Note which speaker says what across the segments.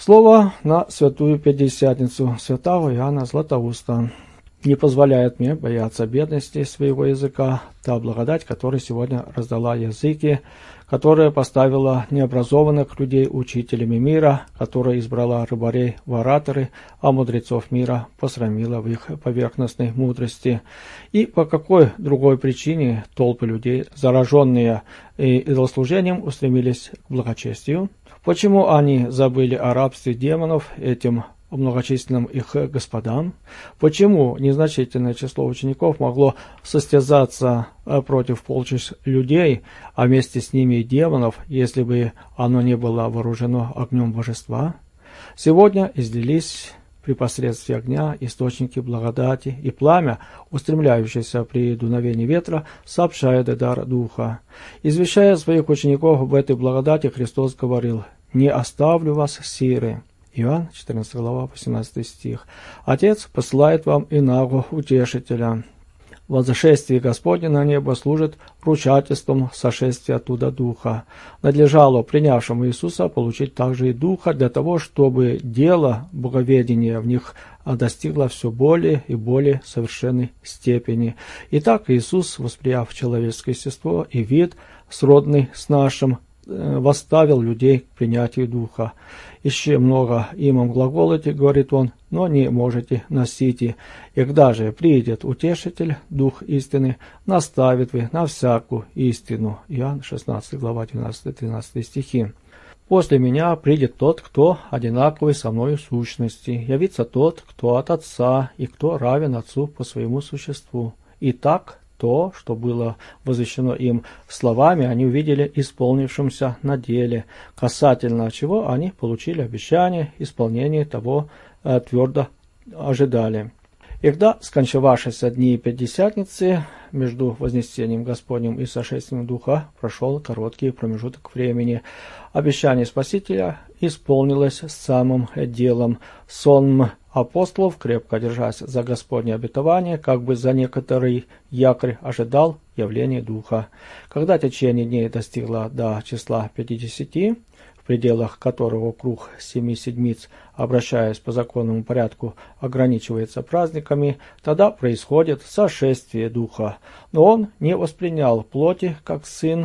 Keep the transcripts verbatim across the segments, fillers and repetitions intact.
Speaker 1: Слово на Святую Пятидесятницу святого Иоанна Златоуста. Не позволяет мне бояться бедности своего языка, та благодать, которая сегодня раздала языки, которая поставила необразованных людей учителями мира, которая избрала рыбарей в ораторы, а мудрецов мира посрамила в их поверхностной мудрости. И по какой другой причине толпы людей, зараженные идолослужением, устремились к благочестию? Почему они забыли о рабстве демонов этим многочисленным их господам? Почему незначительное число учеников могло состязаться против полчищ людей, а вместе с ними и демонов, если бы оно не было вооружено огнем божества? Сегодня излились при посредстве огня источники благодати, и пламя, устремляющееся при дуновении ветра, сообщает дар Духа. Извещая своих учеников об этой благодати, Христос говорил: «Не оставлю вас сиры». Иоанн, четырнадцатая глава, восемнадцатый стих. «Отец посылает вам иного утешителя». Возшествие Господне на небо служит ручательством сошествия оттуда Духа. Надлежало принявшему Иисуса получить также и Духа для того, чтобы дело боговедения в них достигло все более и более совершенной степени. Итак, Иисус, восприяв человеческое естество и вид, сродный с нашим, восставил людей к принятию Духа. «Еще много имам глаголите, — говорит он, — но не можете носите. И когда же придет Утешитель, Дух истины, наставит вы на всякую истину». Иоанн, шестнадцатая глава, двенадцатый-тринадцатый стихи. «После меня придет тот, кто одинаковый со мною в сущности. Явится тот, кто от Отца, и кто равен Отцу по своему существу. И так то, что было возвещено им словами, они увидели исполнившимся на деле, касательно чего они получили обещание, исполнение того э, твердо ожидали. И когда скончавшиеся дни Пятидесятницы, между вознесением Господним и сошествием Духа прошел короткий промежуток времени. Обещание Спасителя исполнилось самым делом. Сон апостолов, крепко держась за Господне обетование, как бы за некоторый якорь ожидал явления Духа. Когда течение дней достигло до числа пятидесяти, в пределах которого круг семи седмиц, обращаясь по законному порядку, ограничивается праздниками, тогда происходит сошествие Духа. Но он не воспринял плоти, как сын,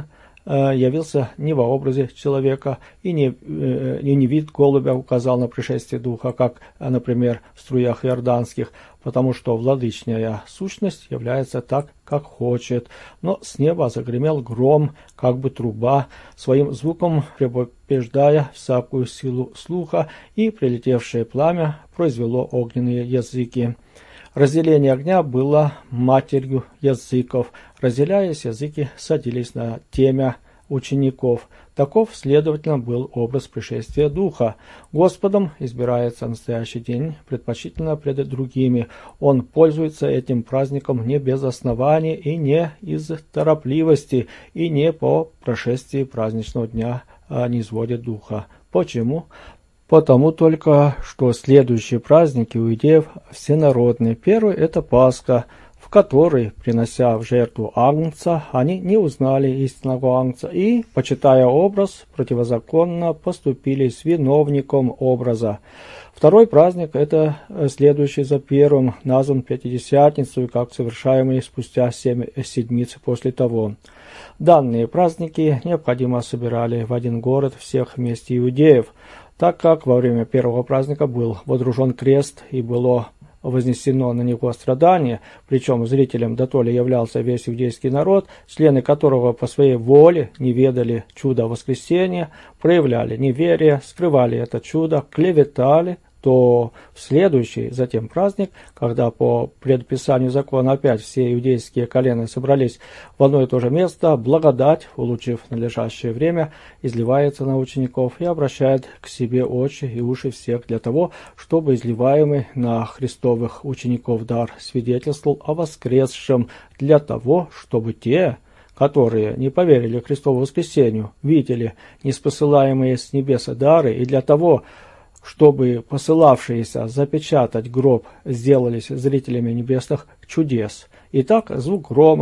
Speaker 1: явился не во образе человека, и не, и не вид голубя указал на пришествие Духа, как, например, в струях иорданских, потому что владычная сущность является так, как хочет. Но с неба загремел гром, как бы труба, своим звуком предупреждая всякую силу слуха, и прилетевшее пламя произвело огненные языки. Разделение огня было матерью языков. Разделяясь, языки садились на темя учеников. Таков, следовательно, был образ пришествия Духа. Господом избирается настоящий день предпочтительно пред другими. Он пользуется этим праздником не без основания и не из торопливости, и не по прошествии праздничного дня а не изводит Духа. Почему? Потому только, что следующие праздники у иудеев всенародные. Первый – это Пасха, в которой, принося в жертву агнца, они не узнали истинного агнца и, почитая образ, противозаконно поступили с виновником образа. Второй праздник – это следующий за первым, назван Пятидесятницей, как совершаемый спустя семь седмиц после того. Данные праздники необходимо собирали в один город всех вместе иудеев, так как во время первого праздника был водружен крест и было вознесено на него страдание, причем зрителем дотоле являлся весь иудейский народ, члены которого по своей воле не ведали чуда воскресения, проявляли неверие, скрывали это чудо, клеветали, то в следующий затем праздник, когда по предписанию закона опять все иудейские колена собрались в одно и то же место, благодать, улучив надлежащее время, изливается на учеников и обращает к себе очи и уши всех для того, чтобы изливаемый на христовых учеников дар свидетельствовал о воскресшем, для того, чтобы те, которые не поверили Христову воскресению, видели неспосылаемые с небеса дары, и для того, чтобы посылавшиеся запечатать гроб сделались зрителями небесных чудес. Итак, звук грома,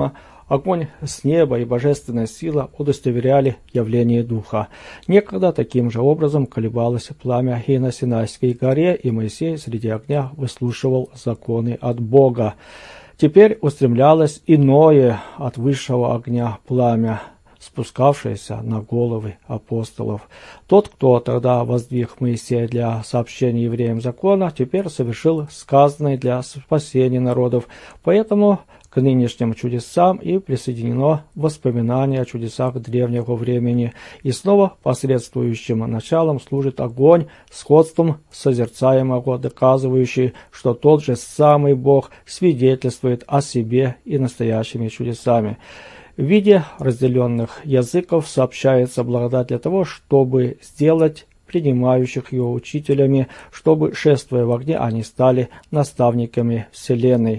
Speaker 1: Огонь с неба и божественная сила удостоверяли явление Духа. Некогда таким же образом колебалось пламя и на Синайской горе, и Моисей среди огня выслушивал законы от Бога. Теперь устремлялось иное от высшего огня пламя, спускавшееся на головы апостолов. Тот, кто тогда воздвиг Моисея для сообщения евреям закона, теперь совершил сказанное для спасения народов. Поэтому к нынешним чудесам и присоединено воспоминание о чудесах древнего времени. И снова посредствующим началом служит огонь, сходством созерцаемого, доказывающий, что тот же самый Бог свидетельствует о себе и настоящими чудесами. В виде разделенных языков сообщается благодать для того, чтобы сделать принимающих ее учителями, чтобы, шествуя в огне, они стали наставниками Вселенной.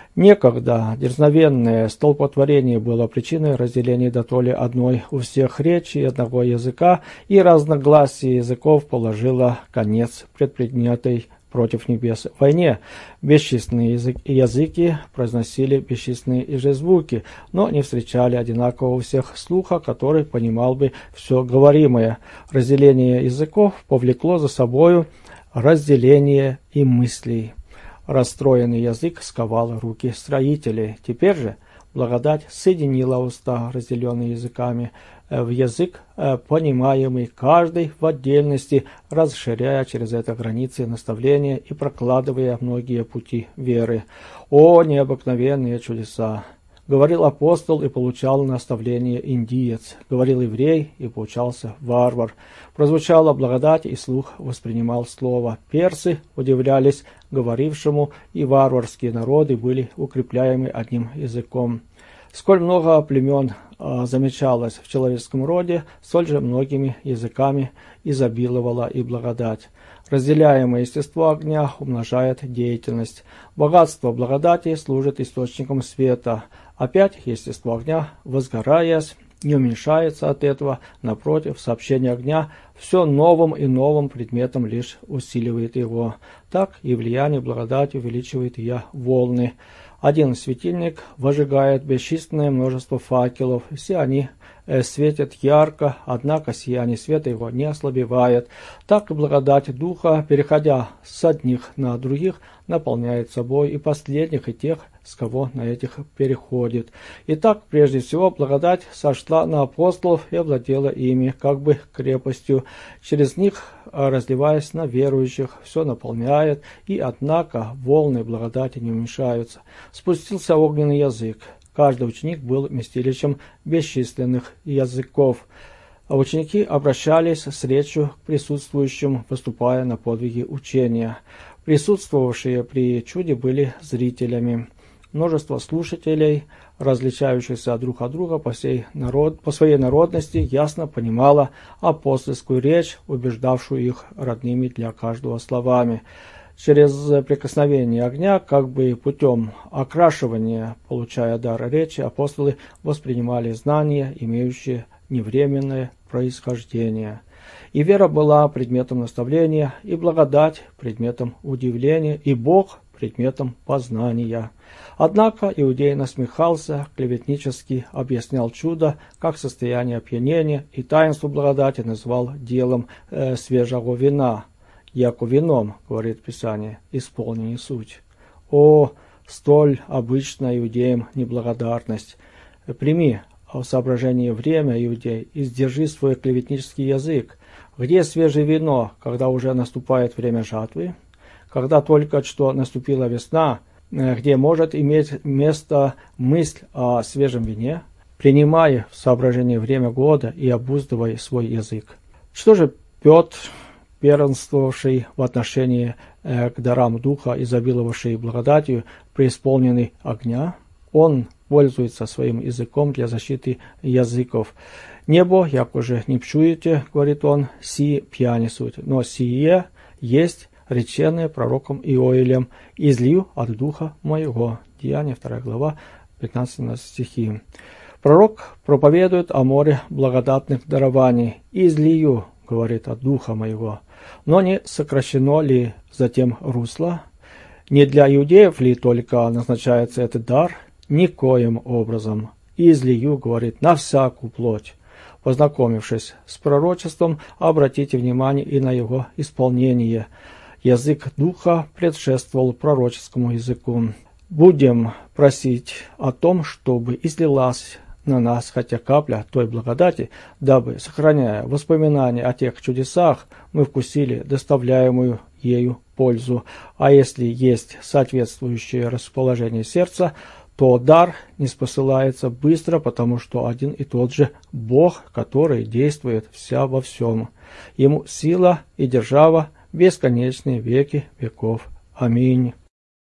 Speaker 1: Некогда дерзновенное столпотворение было причиной разделения дотоле одной у всех речи и одного языка, и разногласие языков положило конец предпринятой против небес войне. Бесчисленные язык, языки произносили бесчисленные же звуки, но не встречали одинакового у всех слуха, который понимал бы все говоримое. Разделение языков повлекло за собою разделение и мыслей. Расстроенный язык сковал руки строителей. Теперь же благодать соединила уста, разделенные языками, в язык, понимаемый каждый в отдельности, расширяя через это границы наставления и прокладывая многие пути веры. О, необыкновенные чудеса! Говорил апостол и получал наставление индиец. Говорил еврей и получался варвар. Прозвучала благодать, и слух воспринимал слово. Персы удивлялись говорившему, и варварские народы были укрепляемы одним языком. Сколь много племен а, замечалось в человеческом роде, столь же многими языками изобиловала и благодать. Разделяемое естество огня умножает деятельность. Богатство благодати служит источником света. Опять естество огня, возгораясь, не уменьшается от этого, напротив, сообщение огня все новым и новым предметом лишь усиливает его. Так и влияние благодати увеличивает ее волны. Один светильник выжигает бесчисленное множество факелов, все они э, светят ярко, однако сияние света его не ослабевает. Так и благодать Духа, переходя с одних на других, наполняет собой и последних, и тех, с кого на этих переходит. Итак, прежде всего, благодать сошла на апостолов и овладела ими, как бы крепостью. Через них, разливаясь на верующих, все наполняет, и, однако, волны благодати не уменьшаются. Спустился огненный язык. Каждый ученик был вместилищем бесчисленных языков. А ученики обращались с речью к присутствующим, выступая на подвиги учения. Присутствовавшие при чуде были зрителями. Множество слушателей, различающихся друг от друга по, всей народ, по своей народности, ясно понимало апостольскую речь, убеждавшую их родными для каждого словами. Через прикосновение огня, как бы путем окрашивания, получая дар речи, апостолы воспринимали знания, имеющие невременное происхождение. И вера была предметом наставления, и благодать предметом удивления, и Бог предметом познания. Однако иудей насмехался, клеветнически объяснял чудо как состояние опьянения, и таинство благодати назвал делом э, свежего вина. Яко вином, говорит Писание, исполнение суть. О, столь обычная иудеям неблагодарность! Прими в соображение время, иудей, и сдержи свой клеветнический язык. Где свежее вино, когда уже наступает время жатвы? Когда только что наступила весна, где может иметь место мысль о свежем вине? Принимай в соображение время года и обуздывай свой язык. Что же Петр, первенствовавший в отношении э, к дарам Духа, изобиловавший благодатью, преисполненный огня? Он пользуется своим языком для защиты языков. «Небо, як уже не пчуете, — говорит он, — си пьяни суть, но сие есть реченное пророком Иоилем, излью от духа моего». Деяния, вторая глава, пятнадцатый стихи. Пророк проповедует о море благодатных дарований. «Излью, — говорит, — от духа моего». Но не сокращено ли затем русло? Не для иудеев ли только назначается этот дар? Никоим образом. и излию, говорит, на всякую плоть. Познакомившись с пророчеством, обратите внимание и на его исполнение. Язык Духа предшествовал пророческому языку. Будем просить о том, чтобы излилась на нас хотя капля той благодати, дабы, сохраняя воспоминания о тех чудесах, мы вкусили доставляемую ею пользу. А если есть соответствующее расположение сердца, то дар не спосылается быстро, потому что один и тот же Бог, который действует вся во всем. Ему сила и держава бесконечные веки веков. Аминь.